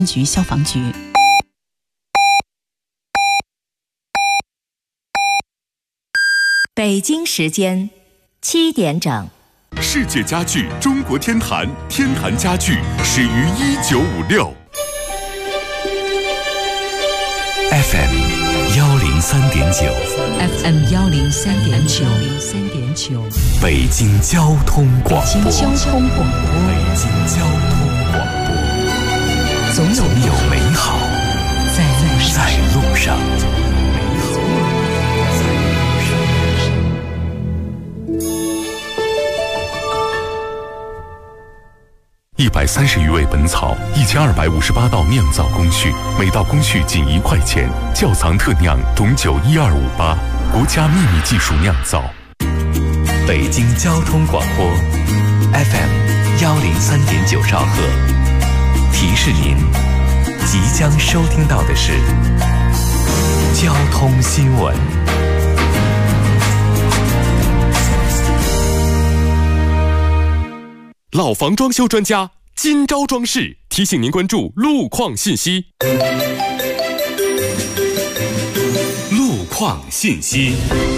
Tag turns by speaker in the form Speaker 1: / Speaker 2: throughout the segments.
Speaker 1: 局消防局。
Speaker 2: 北京时间7点整。
Speaker 3: 世界家具中国天坛，天坛家具始于1956。
Speaker 4: FM 103.9
Speaker 5: FM 103.9
Speaker 4: 北京交通广播。
Speaker 5: 北京交通广播。
Speaker 4: 总有美好在路上。
Speaker 3: 130余味本草，1258道酿造工序，每道工序仅1块钱。窖藏特酿董酒12588，国家秘密技术酿造。
Speaker 4: 北京交通广播 FM 103.9兆赫，提示您即将收听到的是交通新闻。
Speaker 3: 老房装修专家今朝装饰提醒您关注路况信息。
Speaker 4: 路况信息。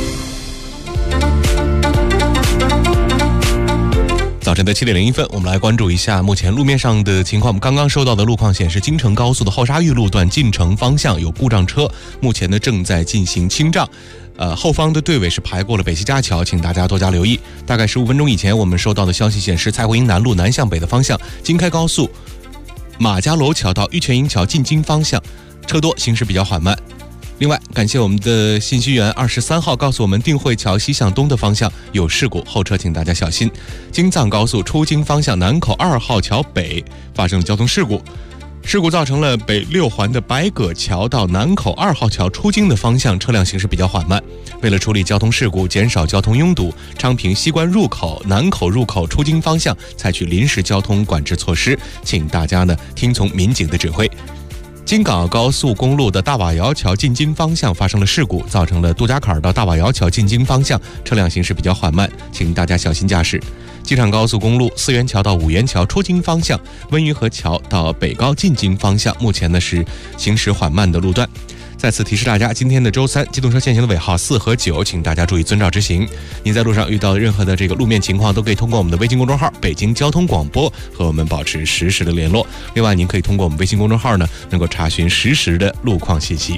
Speaker 6: 早晨的7点01分，我们来关注一下目前路面上的情况。我们刚刚收到的路况显示，京承高速的后沙峪路段进城方向有故障车，目前呢正在进行清障。后方的队尾是排过了北西架桥，请大家多加留意。大概15分钟以前，我们收到的消息显示，蔡胡营南路南向北的方向，京开高速马家楼桥到玉泉营桥进京方向车多，行驶比较缓慢。另外，感谢我们的信息员23号告诉我们，定慧桥西向东的方向有事故，后车请大家小心。京藏高速出京方向南口2号桥北发生了交通事故，事故造成了北6环的白葛桥到南口2号桥出京的方向车辆行驶比较缓慢。为了处理交通事故，减少交通拥堵，昌平西关入口、南口入口出京方向采取临时交通管制措施，请大家呢听从民警的指挥。京港澳高速公路的大瓦窑桥进京方向发生了事故，造成了杜家坎到大瓦窑桥进京方向车辆行驶比较缓慢，请大家小心驾驶。机场高速公路4元桥到5元桥出京方向，温榆河桥到北高进京方向，目前呢是行驶缓慢的路段。再次提示大家，今天的周3，机动车限行的尾号4和9，请大家注意遵照执行。您在路上遇到任何的这个路面情况，都可以通过我们的微信公众号北京交通广播和我们保持实时的联络。另外，您可以通过我们微信公众号呢，能够查询实时的路况信息。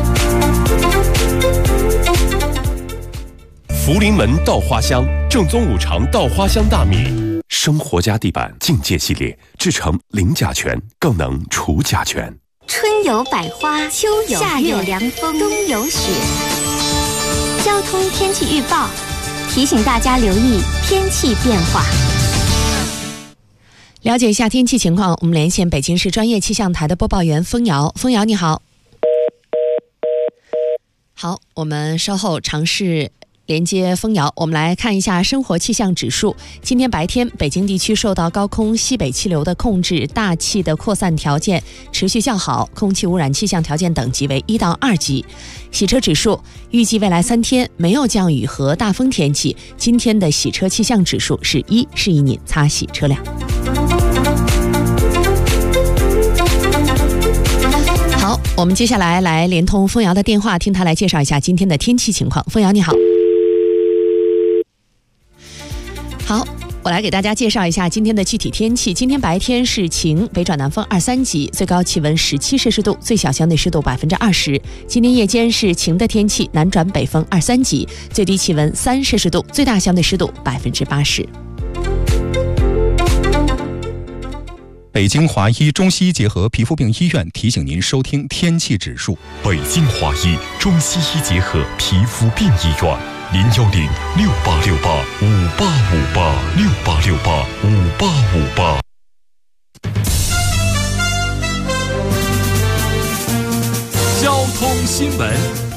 Speaker 3: 福临门稻花香，正宗5常稻花香大米，生活家地板境界系列，制成零甲醛，更能除甲醛。
Speaker 7: 春有百花，秋有夏有凉风，冬有雪。交通天气预报提醒大家留意天气变化。
Speaker 5: 了解一下天气情况，我们连线北京市专业气象台的播报员封瑶。封瑶你好。好，我们稍后尝试连接封瑶，我们来看一下生活气象指数。今天白天，北京地区受到高空西北气流的控制，大气的扩散条件持续较好，空气污染气象条件等级为1到2级。洗车指数，预计未来3天没有降雨和大风天气，今天的洗车气象指数是1，适宜您擦洗车辆。好，我们接下来连通封瑶的电话，听他来介绍一下今天的天气情况。封瑶你好。好，我来给大家介绍一下今天的具体天气。今天白天是晴，北转南风2、3级，最高气温17摄氏度，最小相对湿度20%。今天夜间是晴的天气，南转北风2、3级，最低气温3摄氏度，最大相对湿度80%。
Speaker 8: 北京华医中西医结合皮肤病医院提醒您收听天气指数。
Speaker 3: 北京华医中西医结合皮肤病医院，0106868585868685858。交通新闻。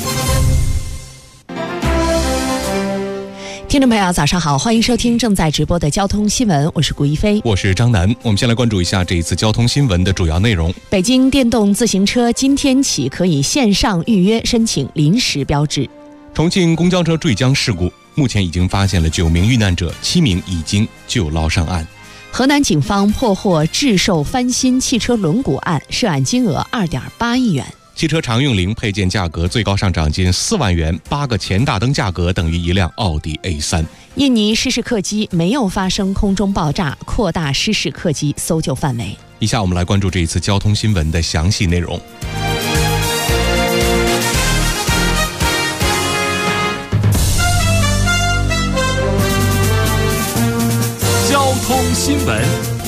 Speaker 5: 听众朋友早上好，欢迎收听正在直播的交通新闻，我是顾一飞，
Speaker 6: 我是张楠。我们先来关注一下这一次交通新闻的主要内容。
Speaker 5: 北京电动自行车今天起可以线上预约申请临时标志。
Speaker 6: 重庆公交车坠江事故，目前已经发现了9名遇难者，7名已经救捞上岸。
Speaker 5: 河南警方破获制售翻新汽车轮毂案，涉案金额2.8亿元。
Speaker 6: 汽车常用零配件价格最高上涨近4万元，8个前大灯价格等于一辆奥迪 A3。
Speaker 5: 印尼失事客机没有发生空中爆炸，扩大失事客机搜救范围。
Speaker 6: 以下我们来关注这一次交通新闻的详细内容。
Speaker 4: 交通新闻。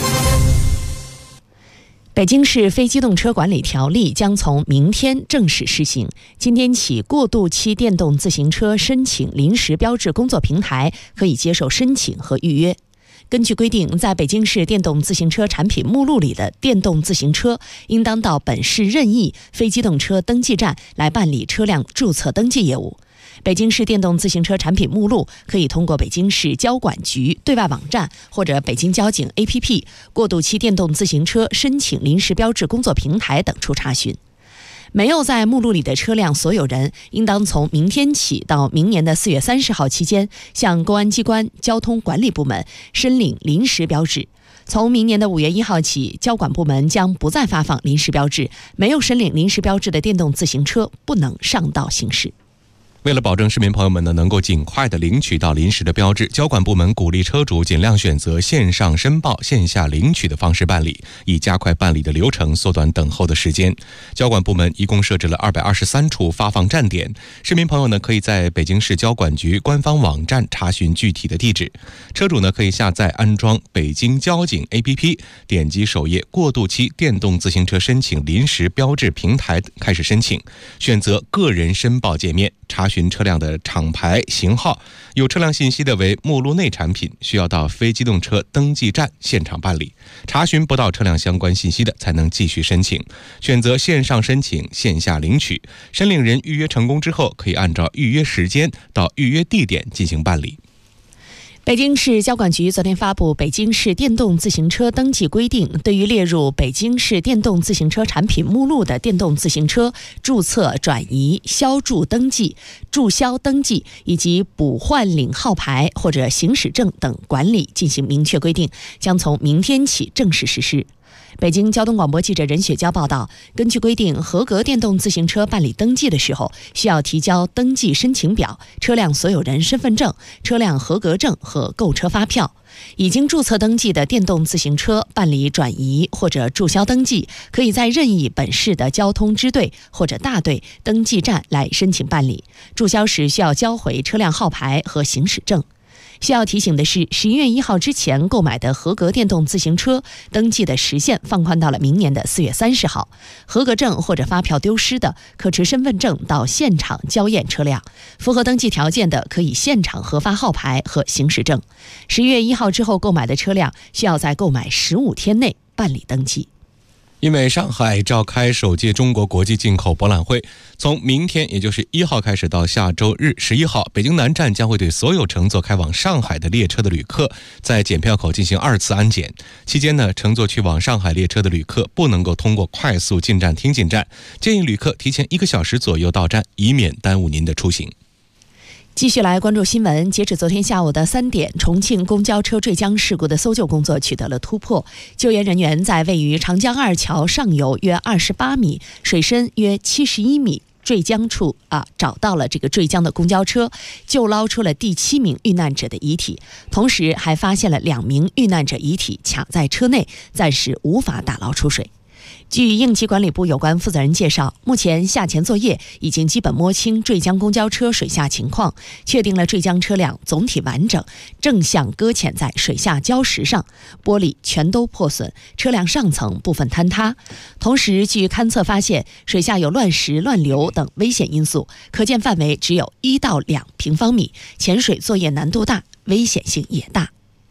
Speaker 5: 北京市非机动车管理条例将从明天正式施行。今天起，过渡期电动自行车申请临时标志工作平台可以接受申请和预约。根据规定，在北京市电动自行车产品目录里的电动自行车，应当到本市任意非机动车登记站来办理车辆注册登记业务。北京市电动自行车产品目录可以通过北京市交管局对外网站或者北京交警 APP、过渡期电动自行车申请临时标志工作平台等处查询。没有在目录里的车辆所有人，应当从明天起到明年的4月30号期间，向公安机关、交通管理部门申领临时标志。从明年的5月1号起，交管部门将不再发放临时标志，没有申领临时标志的电动自行车不能上道行驶。
Speaker 6: 为了保证市民朋友们呢能够尽快的领取到临时的标志，交管部门鼓励车主尽量选择线上申报、线下领取的方式办理，以加快办理的流程，缩短等候的时间。交管部门一共设置了223处发放站点，市民朋友呢可以在北京市交管局官方网站查询具体的地址。车主呢可以下载安装北京交警 APP， 点击首页过渡期电动自行车申请临时标志平台开始申请，选择个人申报界面，查询车辆的厂牌、型号，有车辆信息的为目录内产品，需要到非机动车登记站现场办理。查询不到车辆相关信息的，才能继续申请。选择线上申请、线下领取。申领人预约成功之后，可以按照预约时间到预约地点进行办理。
Speaker 5: 北京市交管局昨天发布《北京市电动自行车登记规定》，对于列入北京市电动自行车产品目录的电动自行车注册、转移、销注登记、注销登记以及补换领号牌或者行驶证等管理进行明确规定，将从明天起正式实施。北京交通广播记者任雪娇报道，根据规定，合格电动自行车办理登记的时候，需要提交登记申请表、车辆所有人身份证、车辆合格证和购车发票。已经注册登记的电动自行车办理转移或者注销登记，可以在任意本市的交通支队或者大队登记站来申请办理。注销时需要交回车辆号牌和行驶证。需要提醒的是，11月1号之前购买的合格电动自行车登记的时限放宽到了明年的4月30号。合格证或者发票丢失的，可持身份证到现场交验车辆。符合登记条件的，可以现场核发号牌和行驶证。11月1号之后购买的车辆，需要在购买15天内办理登记。
Speaker 6: 因为上海召开首届中国国际进口博览会，从明天也就是1号开始到下周日11号，北京南站将会对所有乘坐开往上海的列车的旅客在检票口进行2次安检。期间呢，乘坐去往上海列车的旅客不能够通过快速进站厅进站，建议旅客提前1个小时左右到站，以免耽误您的出行。
Speaker 5: 继续来关注新闻。截止昨天下午的3点，重庆公交车坠江事故的搜救工作取得了突破。救援人员在位于长江二桥上游约28米、水深约71米坠江处找到了这个坠江的公交车，救捞出了第7名遇难者的遗体，同时还发现了2名遇难者遗体卡在车内，暂时无法打捞出水。据应急管理部有关负责人介绍，目前下潜作业已经基本摸清坠江公交车水下情况，确定了坠江车辆总体完整，正向搁浅在水下礁石上，玻璃全都破损，车辆上层部分坍塌。同时，据勘测发现，水下有乱石、乱流等危险因素，可见范围只有1到2平方米，潜水作业难度大，危险性也大。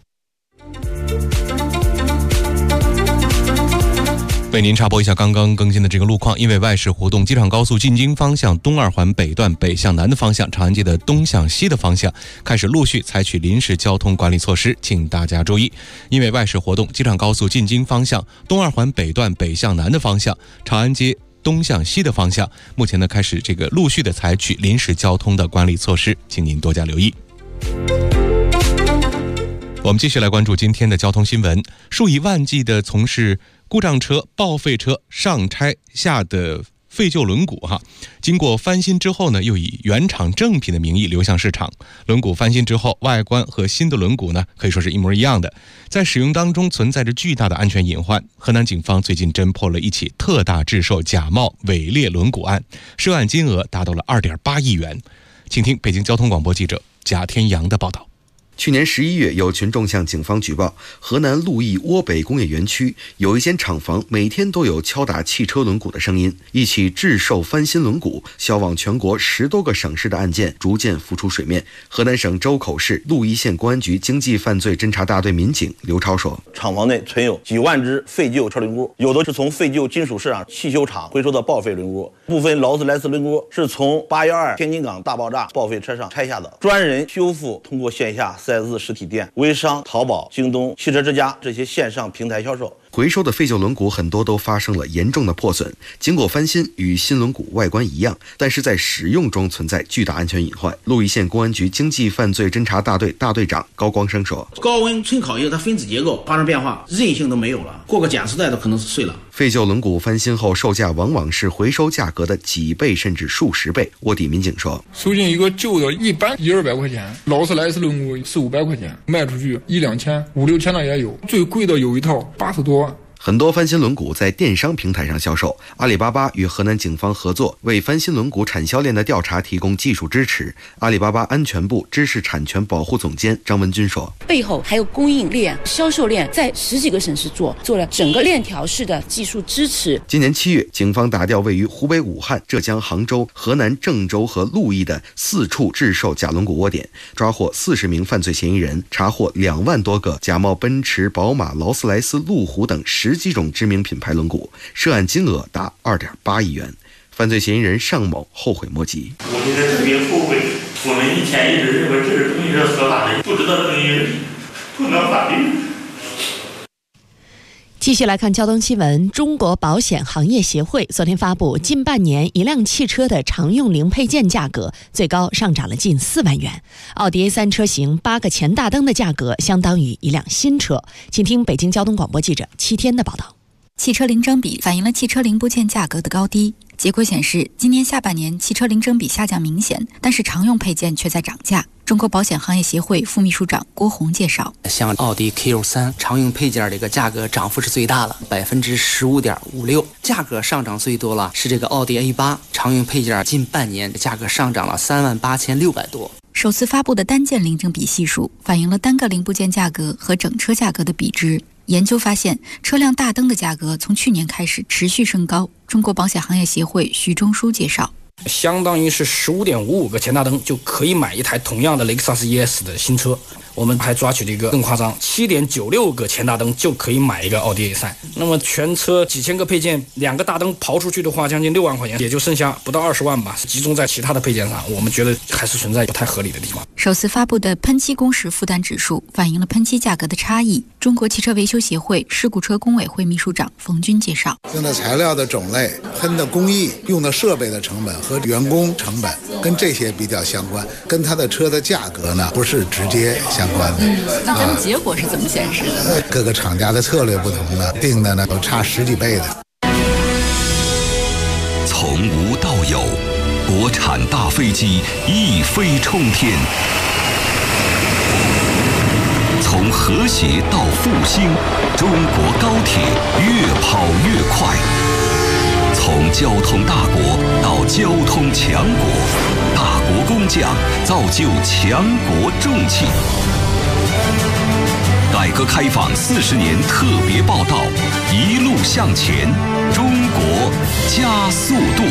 Speaker 6: 为您插播一下刚刚更新的这个路况，因为外事活动，机场高速进京方向东二环北段北向南的方向，长安街的东向西的方向开始陆续采取临时交通管理措施，请大家注意。因为外事活动，机场高速进京方向东二环北段北向南的方向，长安街东向西的方向，目前呢开始这个陆续的采取临时交通的管理措施，请您多加留意。 我们继续来关注今天的交通新闻。数以万计的从事故障车、报废车上拆下的废旧轮毂经过翻新之后呢，又以原厂正品的名义流向市场。轮毂翻新之后，外观和新的轮毂呢可以说是一模一样的，在使用当中存在着巨大的安全隐患。河南警方最近侦破了一起特大制售假冒伪劣轮毂案，涉案金额达到了2.8亿元。请听北京交通广播记者贾天阳的报道。
Speaker 1: 去年11月，有群众向警方举报，河南鹿邑涡北工业园区有一间厂房每天都有敲打汽车轮毂的声音。一起制售翻新轮毂销往全国10多个省市的案件逐渐浮出水面。河南省周口市鹿邑县公安局经济犯罪侦查大队民警刘超说，
Speaker 9: 厂房内存有几万只废旧车轮毂，有的是从废旧金属市场汽修厂回收的报废轮毂，部分劳斯莱斯轮毂是从812天津港大爆炸报废车上拆下的，专人修复通过线下4S实体店、微商、淘宝、京东、汽车之家这些线上平台销售。
Speaker 1: 回收的废旧轮毂很多都发生了严重的破损，经过翻新与新轮毂外观一样，但是在使用中存在巨大安全隐患。鹿邑县公安局经济犯罪侦查大队大队长高光生说，
Speaker 10: 高温汆烤以后，它分子结构发生变化，韧性都没有了，过个减速带都可能是碎了。
Speaker 1: 废旧轮毂翻新后售价往往是回收价格的几倍甚至数十倍。卧底民警说，
Speaker 11: 收进一个旧的，一般100-200块钱，劳斯莱斯轮毂400-500块钱，卖出去1-2千、5-6千的也有，最贵的有一套80多万。
Speaker 1: 很多翻新轮毂在电商平台上销售，阿里巴巴与河南警方合作，为翻新轮毂产销链的调查提供技术支持。阿里巴巴安全部知识产权保护总监张文军说，
Speaker 12: 背后还有供应链、销售链，在10几个省市做了整个链条式的技术支持。
Speaker 1: 今年7月，警方打掉位于湖北武汉、浙江杭州、河南郑州和鹿邑的4处制售假轮毂窝点，抓获40名犯罪嫌疑人，查获2万多个假冒奔驰、宝马、劳斯莱斯、路虎等10几种知名品牌轮毂，涉案金额达2.8亿元。犯罪嫌疑人尚某后悔莫及，
Speaker 13: 我觉得特别后悔，我们以前一直认为这东西是合法的，不知道等于不能法律。
Speaker 5: 继续来看交通新闻。中国保险行业协会昨天发布，近半年一辆汽车的常用零配件价格最高上涨了近4万元。奥迪 A3 车型8个前大灯的价格相当于一辆新车。请听北京交通广播记者7天的报道。
Speaker 14: 汽车零整比反映了汽车零部件价格的高低。结果显示，今年下半年汽车零整比下降明显，但是常用配件却在涨价。中国保险行业协会副秘书长郭红介绍，
Speaker 15: 像奥迪 Q3 常用配件这个价格涨幅是最大了，15.56%，价格上涨最多了是这个奥迪 A8 常用配件，近半年价格上涨了38600多。
Speaker 14: 首次发布的单件零整比系数反映了单个零部件价格和整车价格的比值。研究发现，车辆大灯的价格从去年开始持续升高。中国保险行业协会徐忠书介绍，
Speaker 16: 相当于是15.55个前大灯就可以买一台同样的雷克萨斯 ES 的新车。我们还抓取了一个更夸张，7.96个前大灯就可以买一个奥迪 A3。那么全车几千个配件，2个大灯刨出去的话，将近6万块钱，也就剩下不到20万吧，集中在其他的配件上，我们觉得还是存在不太合理的地方。
Speaker 14: 首次发布的喷漆工时负担指数反映了喷漆价格的差异。中国汽车维修协会事故车工委会秘书长冯军介绍，
Speaker 17: 用的材料的种类、喷的工艺、用的设备的成本和员工成本跟这些比较相关，跟它的车的价格呢不是直接相关的。
Speaker 14: 那咱们结果是怎么显示的？
Speaker 17: 各个厂家的策略不同呢，定的呢有差10几倍的。
Speaker 4: 从无到有，国产大飞机一飞冲天；从和谐到复兴，中国高铁越跑越快；从交通大国到交通强国，大国工匠造就强国重器。改革开放40年特别报道，一路向前，中国加速度。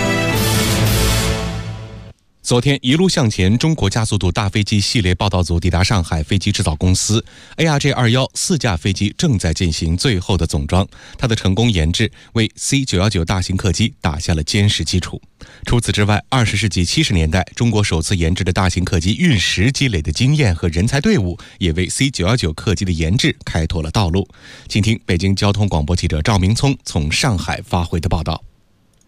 Speaker 6: 昨天，一路向前中国加速度大飞机系列报道组抵达上海飞机制造公司。ARJ21 4架飞机正在进行最后的总装，它的成功研制为 C919 大型客机打下了坚实基础。除此之外，20世纪70年代中国首次研制的大型客机运10积累的经验和人才队伍，也为 C919 客机的研制开拓了道路。请听北京交通广播记者赵明聪从上海发回的报道。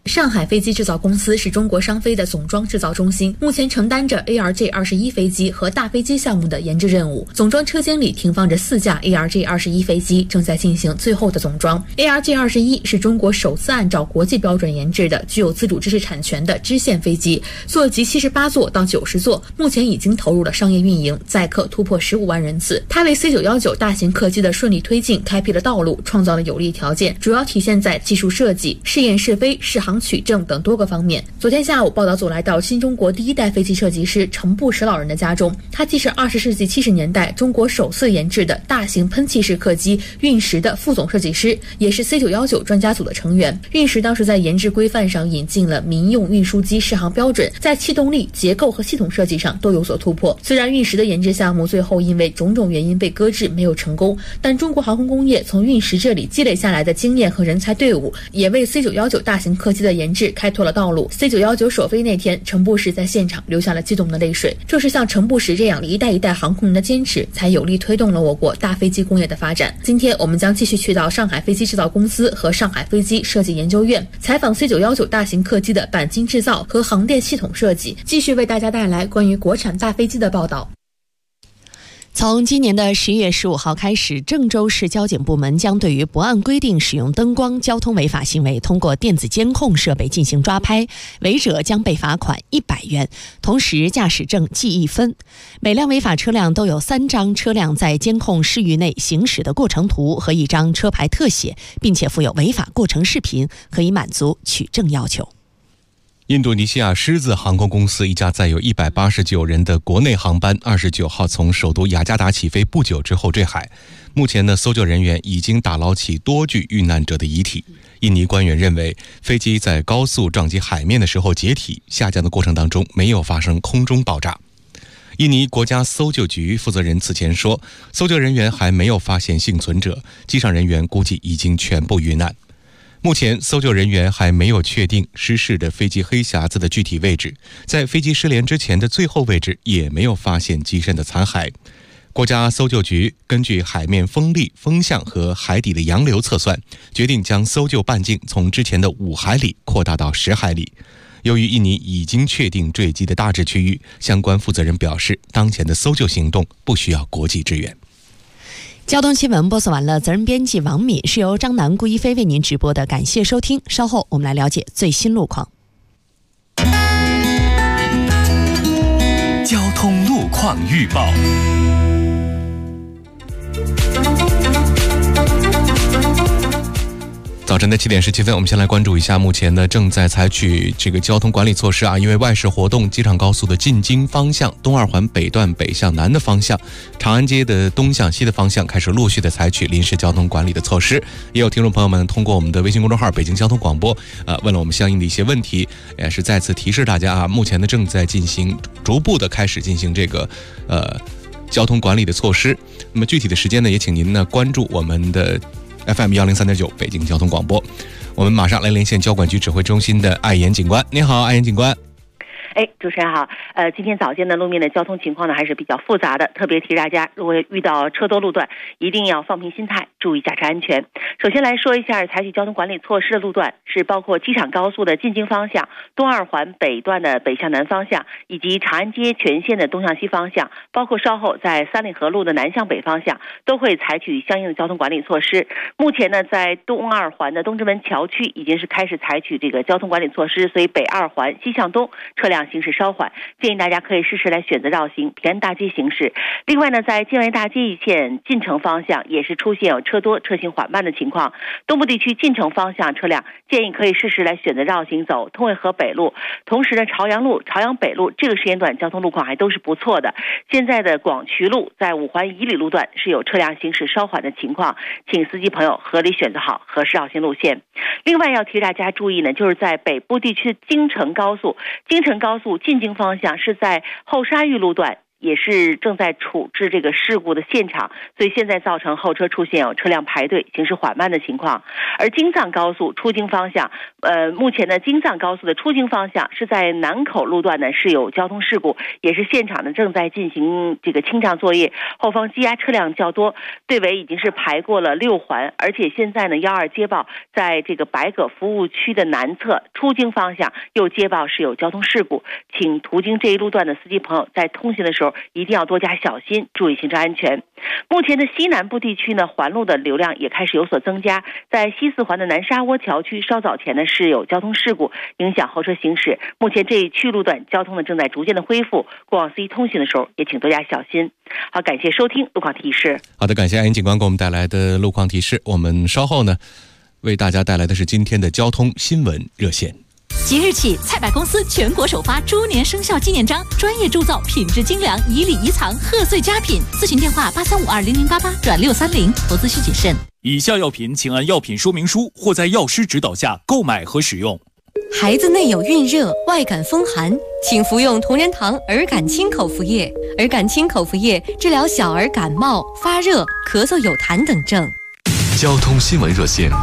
Speaker 18: 上海飞机制造公司是中国商飞的总装制造中心，目前承担着 ARJ21 飞机和大飞机项目的研制任务。总装车间里停放着4架 ARJ21 飞机，正在进行最后的总装。ARJ21 是中国首次按照国际标准研制的具有自主知识产权的支线飞机，座级78座到90座，目前已经投入了商业运营，载客突破15万人次。它为 C919 大型客机的顺利推进开辟了道路，创造了有利条件，主要体现在技术设计、试验试飞、试航取证等多个方面。昨天下午，报道组来到新中国第一代飞机设计师程步石老人的家中，他既是20世纪70年代中国首次研制的大型喷气式客机运10的副总设计师，也是 C919 专家组的成员。运10当时在研制规范上引进了民用运输机适航标准，在气动力、结构和系统设计上都有所突破。虽然运10的研制项目最后因为种种原因被搁置，没有成功，但中国航空工业从运10这里积累下来的经验和人才队伍，也为 C919 大型客机的研制开拓了道路。 C919 首飞那天，程步石在现场流下了激动的泪水。正是像程步石这样一代一代航空人的坚持，才有力推动了我国大飞机工业的发展。今天我们将继续去到上海飞机制造公司和上海飞机设计研究院，采访 C919 大型客机的钣金制造和航电系统设计，继续为大家带来关于国产大飞机的报道。
Speaker 5: 从今年的11月15号开始，郑州市交警部门将对于不按规定使用灯光交通违法行为，通过电子监控设备进行抓拍，违者将被罚款100元，同时驾驶证记1分。每辆违法车辆都有3张车辆在监控视域内行驶的过程图和1张车牌特写，并且附有违法过程视频，可以满足取证要求。
Speaker 6: 印度尼西亚狮子航空公司一架载有189人的国内航班29号从首都雅加达起飞不久之后坠海，目前的搜救人员已经打捞起多具遇难者的遗体。印尼官员认为，飞机在高速撞击海面的时候解体，下降的过程当中没有发生空中爆炸。印尼国家搜救局负责人此前说，搜救人员还没有发现幸存者，机上人员估计已经全部遇难。目前搜救人员还没有确定失事的飞机黑匣子的具体位置，在飞机失联之前的最后位置也没有发现机身的残骸。国家搜救局根据海面风力、风向和海底的洋流测算，决定将搜救半径从之前的5海里扩大到10海里。由于印尼已经确定坠机的大致区域，相关负责人表示，当前的搜救行动不需要国际支援。
Speaker 5: 交通新闻播送完了，责任编辑王敏，是由张楠、顾一飞为您直播的，感谢收听。稍后我们来了解最新路况。
Speaker 4: 交通路况预报。
Speaker 6: 早晨的7点17分，我们先来关注一下目前呢正在采取这个交通管理措施啊，因为外事活动，机场高速的进京方向、东二环北段北向南的方向、长安街的东向西的方向开始陆续的采取临时交通管理的措施。也有听众朋友们通过我们的微信公众号北京交通广播问了我们相应的一些问题，也是再次提示大家啊，目前呢正在进行逐步的开始进行这个交通管理的措施。那么具体的时间呢，也请您呢关注我们的FM 103.9北京交通广播。我们马上来连线交管局指挥中心的艾岩警官。您好，艾岩警官。
Speaker 19: 主持人好。今天早间的路面的交通情况呢还是比较复杂的，特别提示大家，如果遇到车多路段，一定要放平心态，注意驾车安全。首先来说一下采取交通管理措施的路段，是包括机场高速的进京方向、东二环北段的北向南方向，以及长安街全线的东向西方向，包括稍后在三里河路的南向北方向，都会采取相应的交通管理措施。目前呢，在东二环的东直门桥区已经是开始采取这个交通管理措施，所以北二环西向东车辆行驶稍缓，建议大家可以适时来选择绕行平安大街行驶。另外呢，在建维大街一线进城方向也是出现有车多车行缓慢的情况，东部地区进城方向车辆建议可以适时来选择绕行走通惠河北路。同时呢，朝阳路、朝阳北路这个时间段交通路况还都是不错的。现在的广渠路在五环以里路段是有车辆行驶稍缓的情况，请司机朋友合理选择好合适绕行路线。另外要提大家注意呢，就是在北部地区的京承高速进京方向是在后沙峪路段也是正在处置这个事故的现场，所以现在造成后车出现有车辆排队、行驶缓慢的情况。而京藏高速出京方向，目前呢，京藏高速的出京方向是在南口路段呢是有交通事故，也是现场呢正在进行这个清障作业，后方积压车辆较多，队尾已经是排过了6环，而且现在呢12接报在这个白葛服务区的南侧出京方向又接报是有交通事故，请途经这一路段的司机朋友在通行的时候一定要多加小心，注意行车安全。目前的西南部地区呢，环路的流量也开始有所增加，在西四环的南沙窝桥区稍早前呢是有交通事故，影响后车行驶。目前这一区路段交通呢正在逐渐的恢复，过往司机通行的时候也请多加小心。好，感谢收听路况提示。
Speaker 6: 好的，感谢安英警官给我们带来的路况提示。我们稍后呢为大家带来的是今天的交通新闻热线。
Speaker 20: 即日起，菜百公司全国首发猪年生肖纪念章，专业铸造，品质精良，以礼仪藏，贺岁佳品。咨询电话83520088转630，投资需谨慎。
Speaker 21: 以下药品请按药品说明书或在药师指导下购买和使用。
Speaker 22: 孩子内有孕热、外感风寒，请服用同仁堂儿感清口服液。儿感清口服液治疗小儿感冒、发热、咳嗽有痰等症。
Speaker 4: 交通新闻热线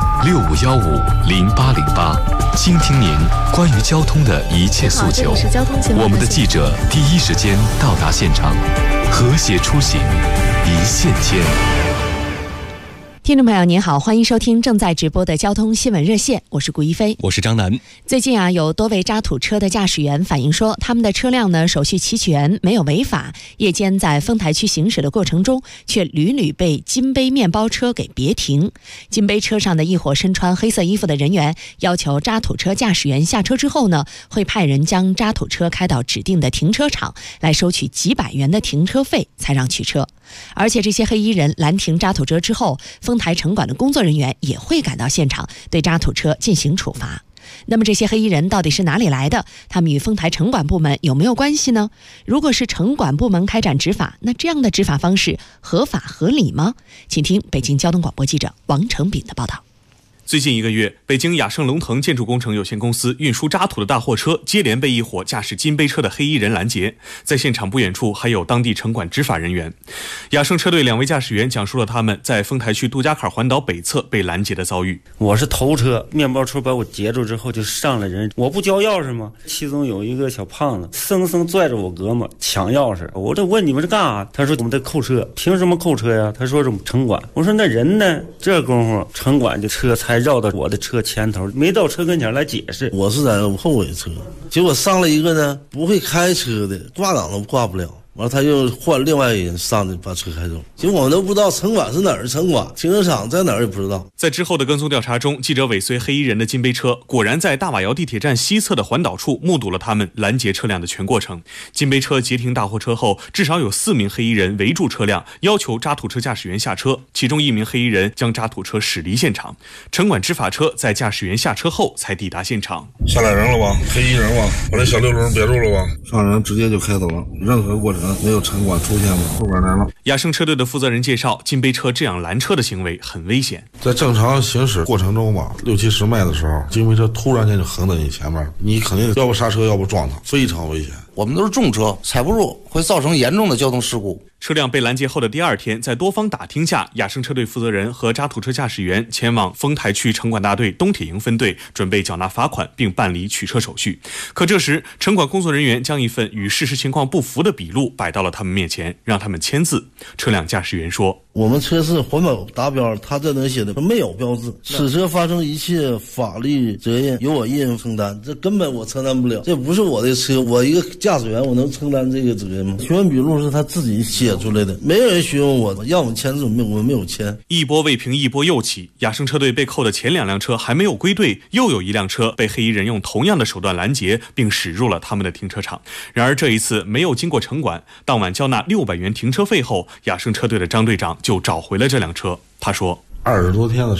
Speaker 4: 65150808，倾听您关于交通的一切诉求。我们的记者第一时间到达现场，和谐出行，一线牵。
Speaker 5: 听众朋友您好，欢迎收听正在直播的交通新闻热线，我是顾一飞，
Speaker 6: 我是张楠。
Speaker 5: 最近有多位渣土车的驾驶员反映说，他们的车辆呢手续齐全，没有违法，夜间在丰台区行驶的过程中，却屡屡被金杯面包车给别停。金杯车上的一伙身穿黑色衣服的人员要求渣土车驾驶员下车之后呢，会派人将渣土车开到指定的停车场来收取几百元的停车费，才让取车。而且这些黑衣人拦停渣土车之后，丰台城管的工作人员也会赶到现场对渣土车进行处罚。那么这些黑衣人到底是哪里来的？他们与丰台城管部门有没有关系呢？如果是城管部门开展执法，那这样的执法方式合法合理吗？请听北京交通广播记者王成炳的报道。
Speaker 23: 最近1个月，北京雅盛龙腾建筑工程有限公司运输渣土的大货车接连被一伙驾驶金杯车的黑衣人拦截，在现场不远处还有当地城管执法人员。雅盛车队2位驾驶员讲述了他们在丰台区杜家坎环岛北侧被拦截的遭遇。
Speaker 24: 我是头车，面包车把我截住之后就上来人，我不交钥匙吗？其中有一个小胖子生生拽着我胳膊抢钥匙，我这问你们是干啥？他说我们在扣车。凭什么扣车呀？他说是城管。我说那人呢？这功夫城管的车才绕到我的车前头，没到车跟前来解释。
Speaker 25: 我是在后尾车，结果上来一个呢不会开车的，挂档都挂不了。完了他又换另外一人上去把车开走，结果我们都不知道城管是哪儿的城管，停车场在哪儿也不知道。
Speaker 23: 在之后的跟踪调查中，记者尾随黑衣人的金杯车，果然在大瓦窑地铁站西侧的环岛处目睹了他们拦截车辆的全过程。金杯车截停大货车后，至少有4名黑衣人围住车辆，要求渣土车驾驶员下车，其中1名黑衣人将渣土车驶离现场。城管执法车在驾驶员下车后才抵达现场。
Speaker 25: 下来人了吧？黑衣人吧？把那小6轮别住了吧？上人直接就开走了，任何过程没有城管出现吗？后边来了。
Speaker 23: 雅盛车队的负责人介绍，金杯车这样拦车的行为很危险。
Speaker 25: 在正常行驶过程中吧，60-70迈的时候，金杯车突然间就横在你前面，你肯定要不刹车，要不撞它，非常危险。
Speaker 26: 我们都是重车，踩不住，会造成严重的交通事故。
Speaker 23: 车辆被拦截后的第2天，在多方打听下，雅盛车队负责人和渣土车驾驶员前往丰台区城管大队东铁营分队，准备缴纳罚款并办理取车手续。可这时，城管工作人员将一份与事实情况不符的笔录摆到了他们面前，让他们签字。车辆驾驶员说：“
Speaker 25: 我们车是环保达标，他这能写的没有标志。此车发生一切法律责任由我一人承担，这根本我承担不了，这不是我的车，我一个驾驶员我能承担这个责任吗？询问笔录是他自己写出来的，没有人询问我，让我签字，我们没有签。”
Speaker 23: 一波未平，一波又起。雅盛车队被扣的前2辆车还没有归队，又有1辆车被黑衣人用同样的手段拦截，并驶入了他们的停车场。然而这一次没有经过城管，当晚交纳600元停车费后，雅盛车队的张队长就找回了这辆车。他说：“
Speaker 25: 20多天的时候，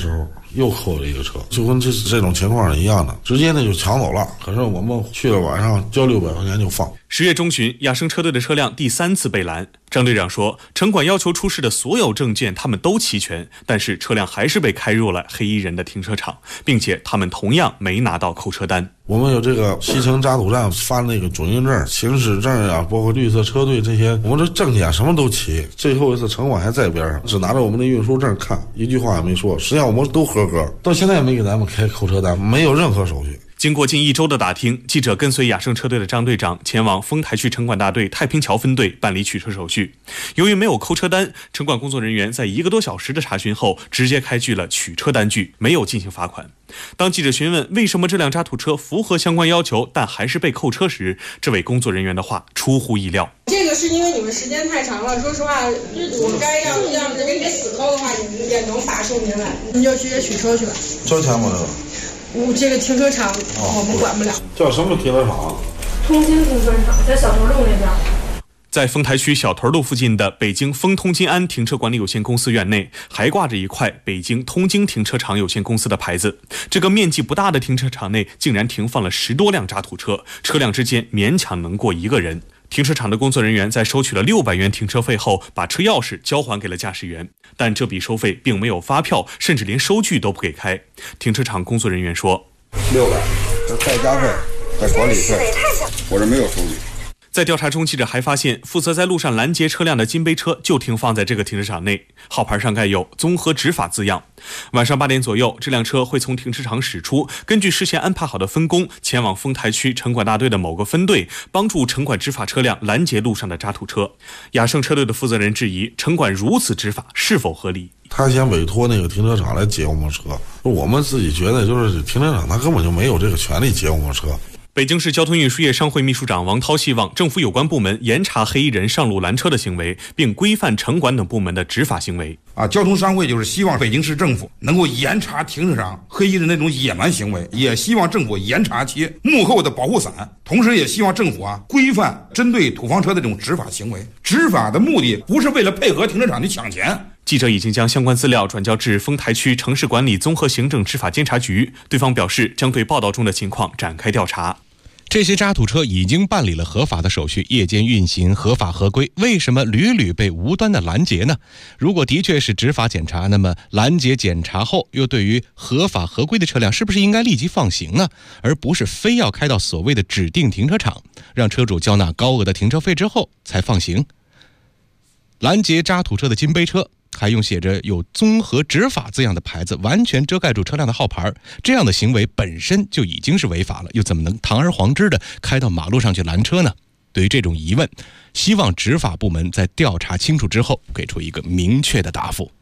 Speaker 2: 又扣了一个车，就跟这种情况是一样的，直接呢就抢走了。可是我们去了晚上交600块钱就放。
Speaker 23: 10月中旬，雅盛车队的车辆第3次被拦。张队长说，城管要求出示的所有证件他们都齐全，但是车辆还是被开入了黑衣人的停车场，并且他们同样没拿到扣车单。
Speaker 2: 我们有这个西城渣土站发那个准运证、行驶证啊，包括绿色车队这些，我们这证件什么都齐。最后一次城管还在边上，只拿着我们的运输证看，一句话也没说。实际上我们都合格，到现在也没给咱们开扣车单，没有任何手续。
Speaker 23: 经过近1周的打听，记者跟随雅盛车队的张队长前往丰台区城管大队太平桥分队办理取车手续。由于没有扣车单，城管工作人员在1个多小时的查询后，直接开具了取车单据，没有进行罚款。当记者询问为什么这辆渣土车符合相关要求，但还是被扣车时，这位工作人员的话出乎意料。
Speaker 3: 这个是因为你们时间太长了，说实话，我该要给你死扣的话，你们也能发说明来，你就直接取车去吧。
Speaker 2: 交钱吗？
Speaker 3: 这个停车场我们管不了。
Speaker 2: 叫什么停车场？
Speaker 3: 通金停车场，在小头路那边。
Speaker 23: 在丰台区小头路附近的北京丰通金安停车管理有限公司院内，还挂着一块北京通京停车场有限公司的牌子。这个面积不大的停车场内，竟然停放了10多辆渣土车，车辆之间勉强能过1个人。停车场的工作人员在收取了600元停车费后，把车钥匙交还给了驾驶员，但这笔收费并没有发票，甚至连收据都不给开。停车场工作人员说
Speaker 7: ：“600，这再加费，再管理费，我这没有收据。”
Speaker 23: 在调查中，记者还发现，负责在路上拦截车辆的金杯车就停放在这个停车场内，号牌上盖有“综合执法”字样。晚上8点左右，这辆车会从停车场驶出，根据事先安排好的分工，前往丰台区城管大队的某个分队，帮助城管执法车辆拦截路上的渣土车。雅盛车队的负责人质疑，城管如此执法是否合理？
Speaker 2: 他先委托那个停车场来接我们车，我们自己觉得就是停车场他根本就没有这个权利接我们车。
Speaker 23: 北京市交通运输业商会秘书长王涛希望政府有关部门严查黑衣人上路拦车的行为，并规范城管等部门的执法行为。
Speaker 8: 交通商会就是希望北京市政府能够严查停车场黑衣人那种野蛮行为，也希望政府严查其幕后的保护伞，同时也希望政府规范针对土方车的这种执法行为。执法的目的不是为了配合停车场去抢钱。
Speaker 23: 记者已经将相关资料转交至丰台区城市管理综合行政执法监察局，对方表示将对报道中的情况展开调查。
Speaker 6: 这些渣土车已经办理了合法的手续，夜间运行合法合规，为什么屡屡被无端的拦截呢？如果的确是执法检查，那么拦截检查后又对于合法合规的车辆是不是应该立即放行呢？而不是非要开到所谓的指定停车场，让车主交纳高额的停车费之后才放行。拦截渣土车的金杯车还用写着有综合执法字样的牌子完全遮盖住车辆的号牌，这样的行为本身就已经是违法了，又怎么能堂而皇之的开到马路上去拦车呢？对于这种疑问，希望执法部门在调查清楚之后给出一个明确的答复。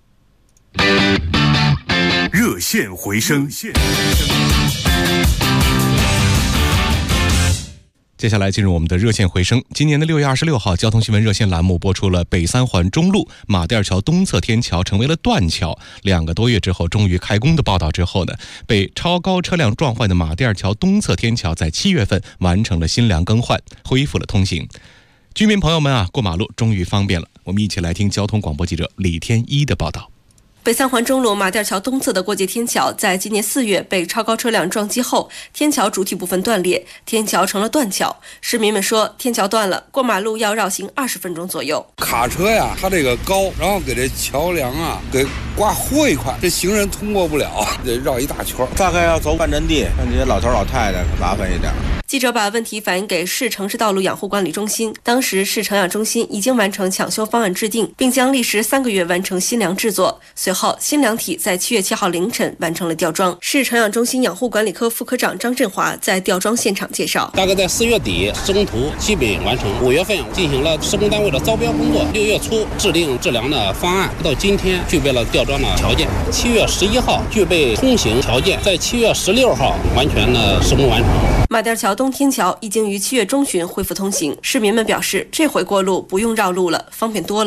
Speaker 4: 热线回声。
Speaker 6: 接下来进入我们的热线回声。今年的6月26号，交通新闻热线栏目播出了北三环中路马甸桥东侧天桥成为了断桥，2个多月之后终于开工的报道之后呢，被超高车辆撞坏的马甸桥东侧天桥在7月份完成了新梁更换，恢复了通行。居民朋友们过马路终于方便了。我们一起来听交通广播记者李天一的报道。
Speaker 9: 北三环中路马甸桥东侧的过界天桥在今年4月被超高车辆撞击后，天桥主体部分断裂，天桥成了断桥。市民们说，天桥断了，过马路要绕行20分钟左右。
Speaker 10: 卡车呀，它这个高，然后给这桥梁给刮豁一块，这行人通过不了，得绕一大圈，
Speaker 27: 大概要走半站地，让这些老头老太太麻烦一点。
Speaker 9: 记者把问题反映给市城市道路养护管理中心，当时市城养中心已经完成抢修方案制定，并将历时3个月完成新梁制作。随后，新梁体在7月7号凌晨完成了吊装。市城养中心养护管理科副科长张振华在吊装现场介绍，
Speaker 28: 大概在4月底施工图基本完成，5月份进行了施工单位的招标工作，6月初制定治梁的方案，到今天具备了吊装的条件，7月11号具备通行条件，在7月16号完全的施工完成。
Speaker 9: 马甸桥东天桥已经于7月中旬恢复通行，市民们表示，这回过路不用绕路了，方便多了。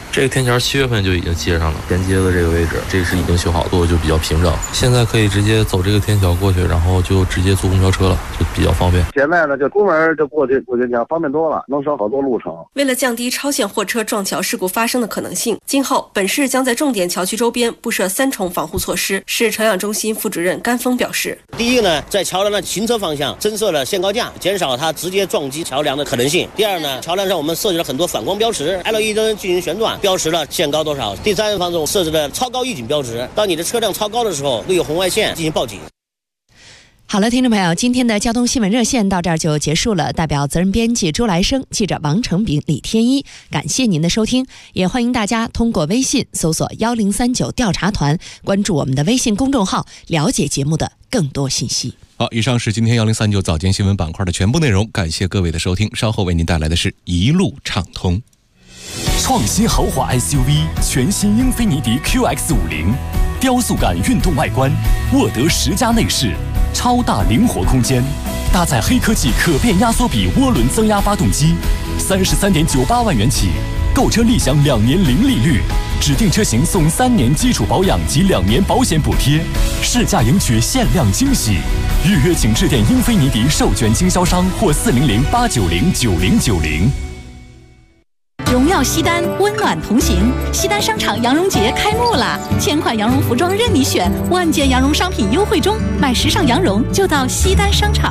Speaker 1: 这个天桥7月份就已经接上了，连接的这个位置，这是已经修好，路就比较平整。现在可以直接走这个天桥过去，然后就直接坐公交车了，就比较方便。
Speaker 11: 现在呢，就出门就过天桥，方便多了，能省好多路程。
Speaker 9: 为了降低超限货车撞桥事故发生的可能性，今后本市将在重点桥区周边布设3重防护措施。市城养中心副主任甘峰表示，
Speaker 12: 第一个呢，在桥梁的行车方向增设了限高架，减少它直接撞击桥梁的可能性。第二呢，桥梁上我们设置了很多反光标识 ，LED 灯进行旋转，标识了限高多少。第三方面设置了超高预警标志，当你的车辆超高的时候，会有红外线进行报警。
Speaker 5: 好了，听众朋友，今天的交通新闻热线到这儿就结束了。代表责任编辑朱来生、记者王成炳、李天一，感谢您的收听，也欢迎大家通过微信搜索1039调查团，关注我们的微信公众号，了解节目的更多信息。
Speaker 6: 好，以上是今天1039早间新闻板块的全部内容，感谢各位的收听。稍后为您带来的是一路畅通。
Speaker 21: 创新豪华 SUV 全新英菲尼迪 QX50， 雕塑感运动外观，沃德10加内饰，超大灵活空间，搭载黑科技可变压缩比涡轮增压发动机，33.98万元起，购车立享2年零利率，指定车型送3年基础保养及2年保险补贴，试驾赢取限量惊喜。预约请致电英菲尼迪授权经销商或400-890-9090。
Speaker 20: 荣耀西单，温暖同行。西单商场羊绒节开幕啦！1000款羊绒服装任你选，万件羊绒商品优惠中，买时尚羊绒就到西单商场。